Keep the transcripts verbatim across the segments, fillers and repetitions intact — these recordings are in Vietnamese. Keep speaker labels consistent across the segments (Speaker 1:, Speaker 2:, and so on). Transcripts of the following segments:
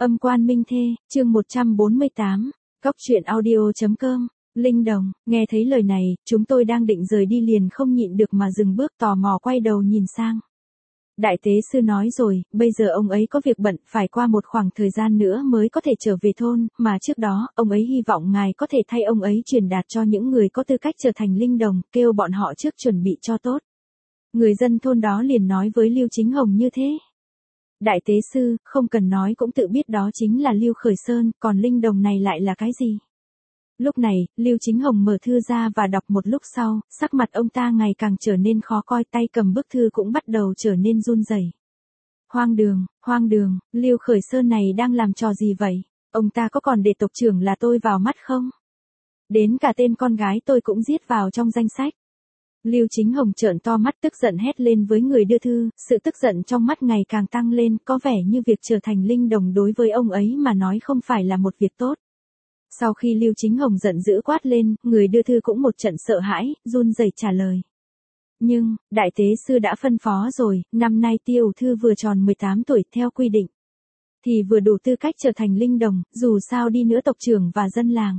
Speaker 1: Âm quan minh thê, chương một trăm bốn mươi tám, Cóc truyện audio.com, Linh Đồng, nghe thấy lời này, chúng tôi đang định rời đi liền không nhịn được mà dừng bước tò mò quay đầu nhìn sang. Đại tế sư nói rồi, bây giờ ông ấy có việc bận, phải qua một khoảng thời gian nữa mới có thể trở về thôn, mà trước đó, ông ấy hy vọng ngài có thể thay ông ấy truyền đạt cho những người có tư cách trở thành linh đồng, kêu bọn họ trước chuẩn bị cho tốt. Người dân thôn đó liền nói với Lưu Chính Hồng như thế. Đại tế sư, không cần nói cũng tự biết đó chính là Lưu Khởi Sơn, còn linh đồng này lại là cái gì? Lúc này, Lưu Chính Hồng mở thư ra và đọc một lúc sau, sắc mặt ông ta ngày càng trở nên khó coi, tay cầm bức thư cũng bắt đầu trở nên run rẩy. Hoang đường, hoang đường, Lưu Khởi Sơn này đang làm trò gì vậy? Ông ta có còn để tộc trưởng là tôi vào mắt không? Đến cả tên con gái tôi cũng giết vào trong danh sách. Lưu Chính Hồng trợn to mắt tức giận hét lên với người đưa thư, sự tức giận trong mắt ngày càng tăng lên, có vẻ như việc trở thành linh đồng đối với ông ấy mà nói không phải là một việc tốt. Sau khi Lưu Chính Hồng giận dữ quát lên, người đưa thư cũng một trận sợ hãi, run rẩy trả lời. Nhưng, đại tế sư đã phân phó rồi, năm nay Tiêu Thư vừa tròn mười tám tuổi theo quy định. Thì vừa đủ tư cách trở thành linh đồng, dù sao đi nữa tộc trưởng và dân làng.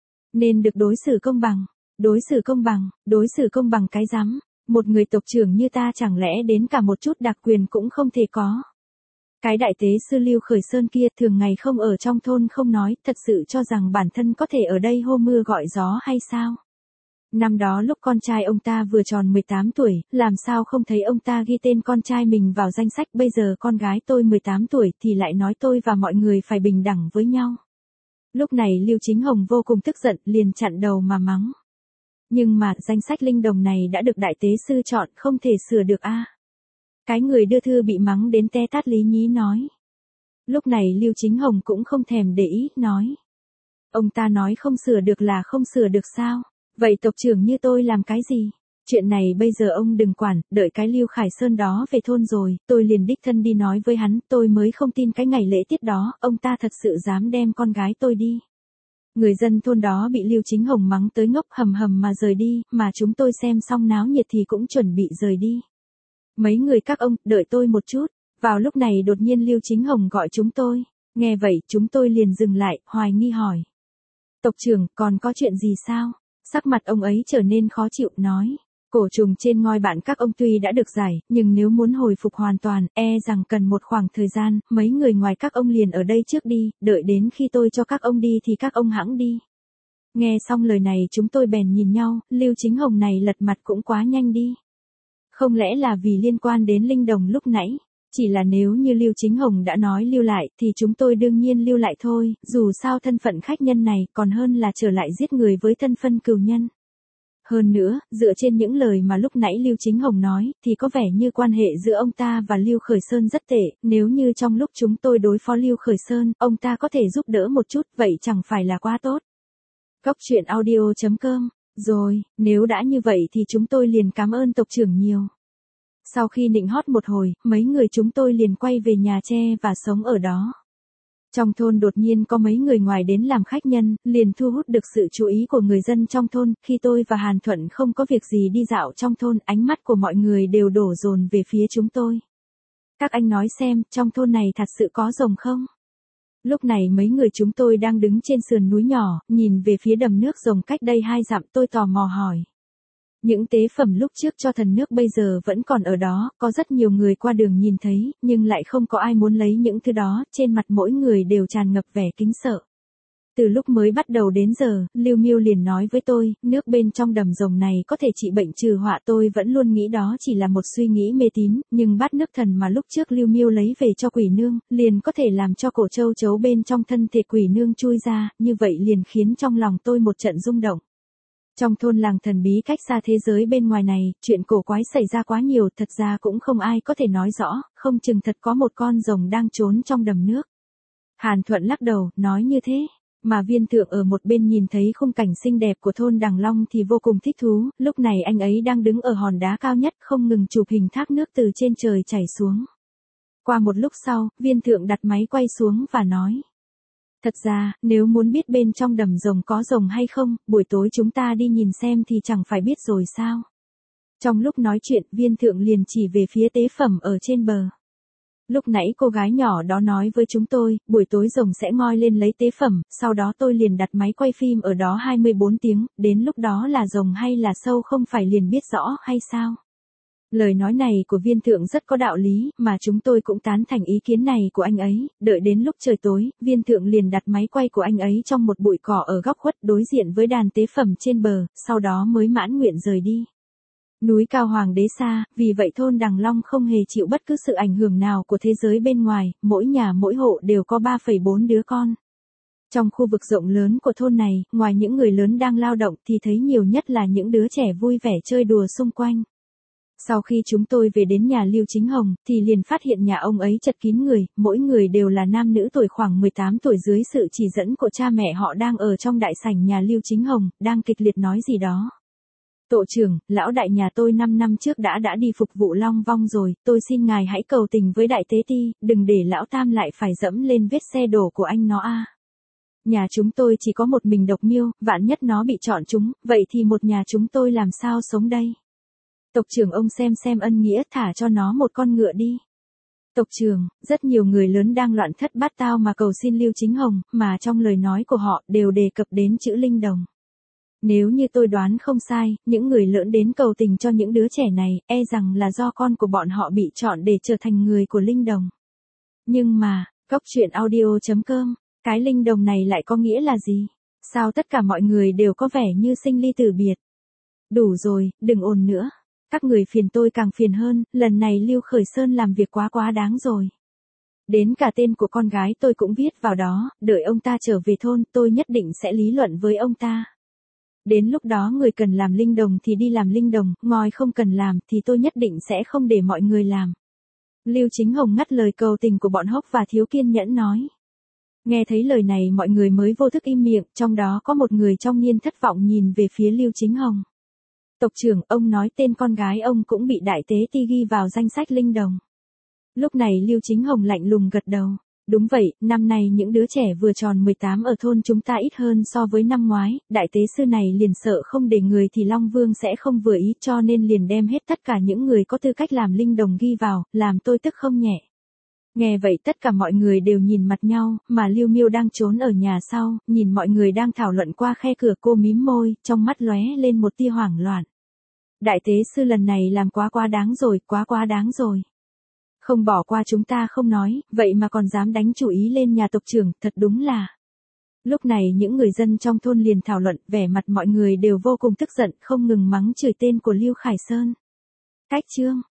Speaker 1: Nên được đối xử công bằng. Đối xử công bằng, đối xử công bằng cái rắm, một người tộc trưởng như ta chẳng lẽ đến cả một chút đặc quyền cũng không thể có. Cái đại tế sư Lưu Khởi Sơn kia thường ngày không ở trong thôn không nói, thật sự cho rằng bản thân có thể ở đây hô mưa gọi gió hay sao? Năm đó lúc con trai ông ta vừa tròn mười tám tuổi, làm sao không thấy ông ta ghi tên con trai mình vào danh sách, bây giờ con gái tôi mười tám tuổi thì lại nói tôi và mọi người phải bình đẳng với nhau. Lúc này Lưu Chính Hồng vô cùng tức giận, liền chặn đầu mà mắng. Nhưng mà, danh sách linh đồng này đã được đại tế sư chọn, không thể sửa được a. Cái người đưa thư bị mắng đến te tát lý nhí nói. Lúc này Lưu Chính Hồng cũng không thèm để ý, nói. Ông ta nói không sửa được là không sửa được sao? Vậy tộc trưởng như tôi làm cái gì? Chuyện này bây giờ ông đừng quản, đợi cái Lưu Khải Sơn đó về thôn rồi, tôi liền đích thân đi nói với hắn, tôi mới không tin cái ngày lễ tiết đó, ông ta thật sự dám đem con gái tôi đi. Người dân thôn đó bị Lưu Chính Hồng mắng tới ngốc hầm hầm mà rời đi, mà chúng tôi xem xong náo nhiệt thì cũng chuẩn bị rời đi. Mấy người các ông, đợi tôi một chút. Vào lúc này đột nhiên Lưu Chính Hồng gọi chúng tôi. Nghe vậy, chúng tôi liền dừng lại, hoài nghi hỏi. Tộc trưởng, còn có chuyện gì sao? Sắc mặt ông ấy trở nên khó chịu, nói. Cổ trùng trên ngôi bạn các ông tuy đã được giải, nhưng nếu muốn hồi phục hoàn toàn, e rằng cần một khoảng thời gian, mấy người ngoài các ông liền ở đây trước đi, đợi đến khi tôi cho các ông đi thì các ông hẵng đi. Nghe xong lời này chúng tôi bèn nhìn nhau, Lưu Chính Hồng này lật mặt cũng quá nhanh đi. Không lẽ là vì liên quan đến linh đồng lúc nãy? Chỉ là nếu như Lưu Chính Hồng đã nói lưu lại, thì chúng tôi đương nhiên lưu lại thôi, dù sao thân phận khách nhân này còn hơn là trở lại giết người với thân phận cừu nhân. Hơn nữa, dựa trên những lời mà lúc nãy Lưu Chính Hồng nói, thì có vẻ như quan hệ giữa ông ta và Lưu Khởi Sơn rất tệ, nếu như trong lúc chúng tôi đối phó Lưu Khởi Sơn, ông ta có thể giúp đỡ một chút, vậy chẳng phải là quá tốt. Cóc truyện audio.com, rồi, nếu đã như vậy thì chúng tôi liền cảm ơn tộc trưởng nhiều. Sau khi nịnh hót một hồi, mấy người chúng tôi liền quay về nhà tre và sống ở đó. Trong thôn đột nhiên có mấy người ngoài đến làm khách nhân, liền thu hút được sự chú ý của người dân trong thôn, khi tôi và Hàn Thuận không có việc gì đi dạo trong thôn, ánh mắt của mọi người đều đổ dồn về phía chúng tôi. Các anh nói xem, trong thôn này thật sự có rồng không? Lúc này mấy người chúng tôi đang đứng trên sườn núi nhỏ, nhìn về phía đầm nước rồng cách đây hai dặm, tôi tò mò hỏi. Những tế phẩm lúc trước cho thần nước bây giờ vẫn còn ở đó, có rất nhiều người qua đường nhìn thấy, nhưng lại không có ai muốn lấy những thứ đó, trên mặt mỗi người đều tràn ngập vẻ kính sợ. Từ lúc mới bắt đầu đến giờ, Lưu Miêu liền nói với tôi, nước bên trong đầm rồng này có thể trị bệnh trừ họa, tôi vẫn luôn nghĩ đó chỉ là một suy nghĩ mê tín, nhưng bát nước thần mà lúc trước Lưu Miêu lấy về cho quỷ nương, liền có thể làm cho cổ châu chấu bên trong thân thể quỷ nương chui ra, như vậy liền khiến trong lòng tôi một trận rung động. Trong thôn làng thần bí cách xa thế giới bên ngoài này, chuyện cổ quái xảy ra quá nhiều, thật ra cũng không ai có thể nói rõ, không chừng thật có một con rồng đang trốn trong đầm nước. Hàn Thuận lắc đầu, nói như thế, mà Viên Thượng ở một bên nhìn thấy khung cảnh xinh đẹp của thôn Đằng Long thì vô cùng thích thú, lúc này anh ấy đang đứng ở hòn đá cao nhất không ngừng chụp hình thác nước từ trên trời chảy xuống. Qua một lúc sau, Viên Thượng đặt máy quay xuống và nói. Thật ra, nếu muốn biết bên trong đầm rồng có rồng hay không, buổi tối chúng ta đi nhìn xem thì chẳng phải biết rồi sao. Trong lúc nói chuyện, Viên Thượng liền chỉ về phía tế phẩm ở trên bờ. Lúc nãy cô gái nhỏ đó nói với chúng tôi, buổi tối rồng sẽ ngoi lên lấy tế phẩm, sau đó tôi liền đặt máy quay phim ở đó hai mươi bốn tiếng, đến lúc đó là rồng hay là sâu không phải liền biết rõ hay sao? Lời nói này của viên thượng rất có đạo lý, mà chúng tôi cũng tán thành ý kiến này của anh ấy, đợi đến lúc trời tối, viên thượng liền đặt máy quay của anh ấy trong một bụi cỏ ở góc khuất đối diện với đàn tế phẩm trên bờ, sau đó mới mãn nguyện rời đi. Núi cao hoàng đế xa, vì vậy thôn Đằng Long không hề chịu bất cứ sự ảnh hưởng nào của thế giới bên ngoài, mỗi nhà mỗi hộ đều có ba phẩy bốn đứa con. Trong khu vực rộng lớn của thôn này, ngoài những người lớn đang lao động thì thấy nhiều nhất là những đứa trẻ vui vẻ chơi đùa xung quanh. Sau khi chúng tôi về đến nhà Lưu Chính Hồng, thì liền phát hiện nhà ông ấy chật kín người, mỗi người đều là nam nữ tuổi khoảng mười tám tuổi dưới sự chỉ dẫn của cha mẹ họ đang ở trong đại sảnh nhà Lưu Chính Hồng, đang kịch liệt nói gì đó. Tổ trưởng, lão đại nhà tôi năm năm trước đã đã đi phục vụ Long Vong rồi, tôi xin ngài hãy cầu tình với đại tế ti, đừng để lão tam lại phải dẫm lên vết xe đổ của anh nó a. Nhà chúng tôi chỉ có một mình Độc Miêu, vạn nhất nó bị chọn chúng, vậy thì một nhà chúng tôi làm sao sống đây? Tộc trưởng ông xem xem ân nghĩa thả cho nó một con ngựa đi. Tộc trưởng, rất nhiều người lớn đang loạn thất bát tao mà cầu xin Lưu Chính Hồng, mà trong lời nói của họ đều đề cập đến chữ linh đồng. Nếu như tôi đoán không sai, những người lớn đến cầu tình cho những đứa trẻ này, e rằng là do con của bọn họ bị chọn để trở thành người của linh đồng. Nhưng mà, góc truyện audio chấm com, cái linh đồng này lại có nghĩa là gì? Sao tất cả mọi người đều có vẻ như sinh ly tử biệt? Đủ rồi, đừng ồn nữa. Các người phiền tôi càng phiền hơn, lần này Lưu Khởi Sơn làm việc quá quá đáng rồi. Đến cả tên của con gái tôi cũng viết vào đó, đợi ông ta trở về thôn, tôi nhất định sẽ lý luận với ông ta. Đến lúc đó người cần làm linh đồng thì đi làm linh đồng, ngòi không cần làm thì tôi nhất định sẽ không để mọi người làm. Lưu Chính Hồng ngắt lời cầu tình của bọn Hốc và thiếu kiên nhẫn nói. Nghe thấy lời này mọi người mới vô thức im miệng, trong đó có một người trong niên thất vọng nhìn về phía Lưu Chính Hồng. Tộc trưởng, ông nói tên con gái ông cũng bị đại tế ti ghi vào danh sách linh đồng. Lúc này Lưu Chính Hồng lạnh lùng gật đầu. Đúng vậy, năm nay những đứa trẻ vừa tròn mười tám ở thôn chúng ta ít hơn so với năm ngoái, đại tế sư này liền sợ không để người thì Long Vương sẽ không vừa ý cho nên liền đem hết tất cả những người có tư cách làm linh đồng ghi vào, làm tôi tức không nhẹ. Nghe vậy tất cả mọi người đều nhìn mặt nhau, mà Lưu Miêu đang trốn ở nhà sau, nhìn mọi người đang thảo luận qua khe cửa cô mím môi, trong mắt lóe lên một tia hoảng loạn. Đại tế sư lần này làm quá quá đáng rồi, quá quá đáng rồi. Không bỏ qua chúng ta không nói, vậy mà còn dám đánh chủ ý lên nhà tộc trưởng, thật đúng là. Lúc này những người dân trong thôn liền thảo luận, vẻ mặt mọi người đều vô cùng tức giận, không ngừng mắng chửi tên của Lưu Khải Sơn. Cách chương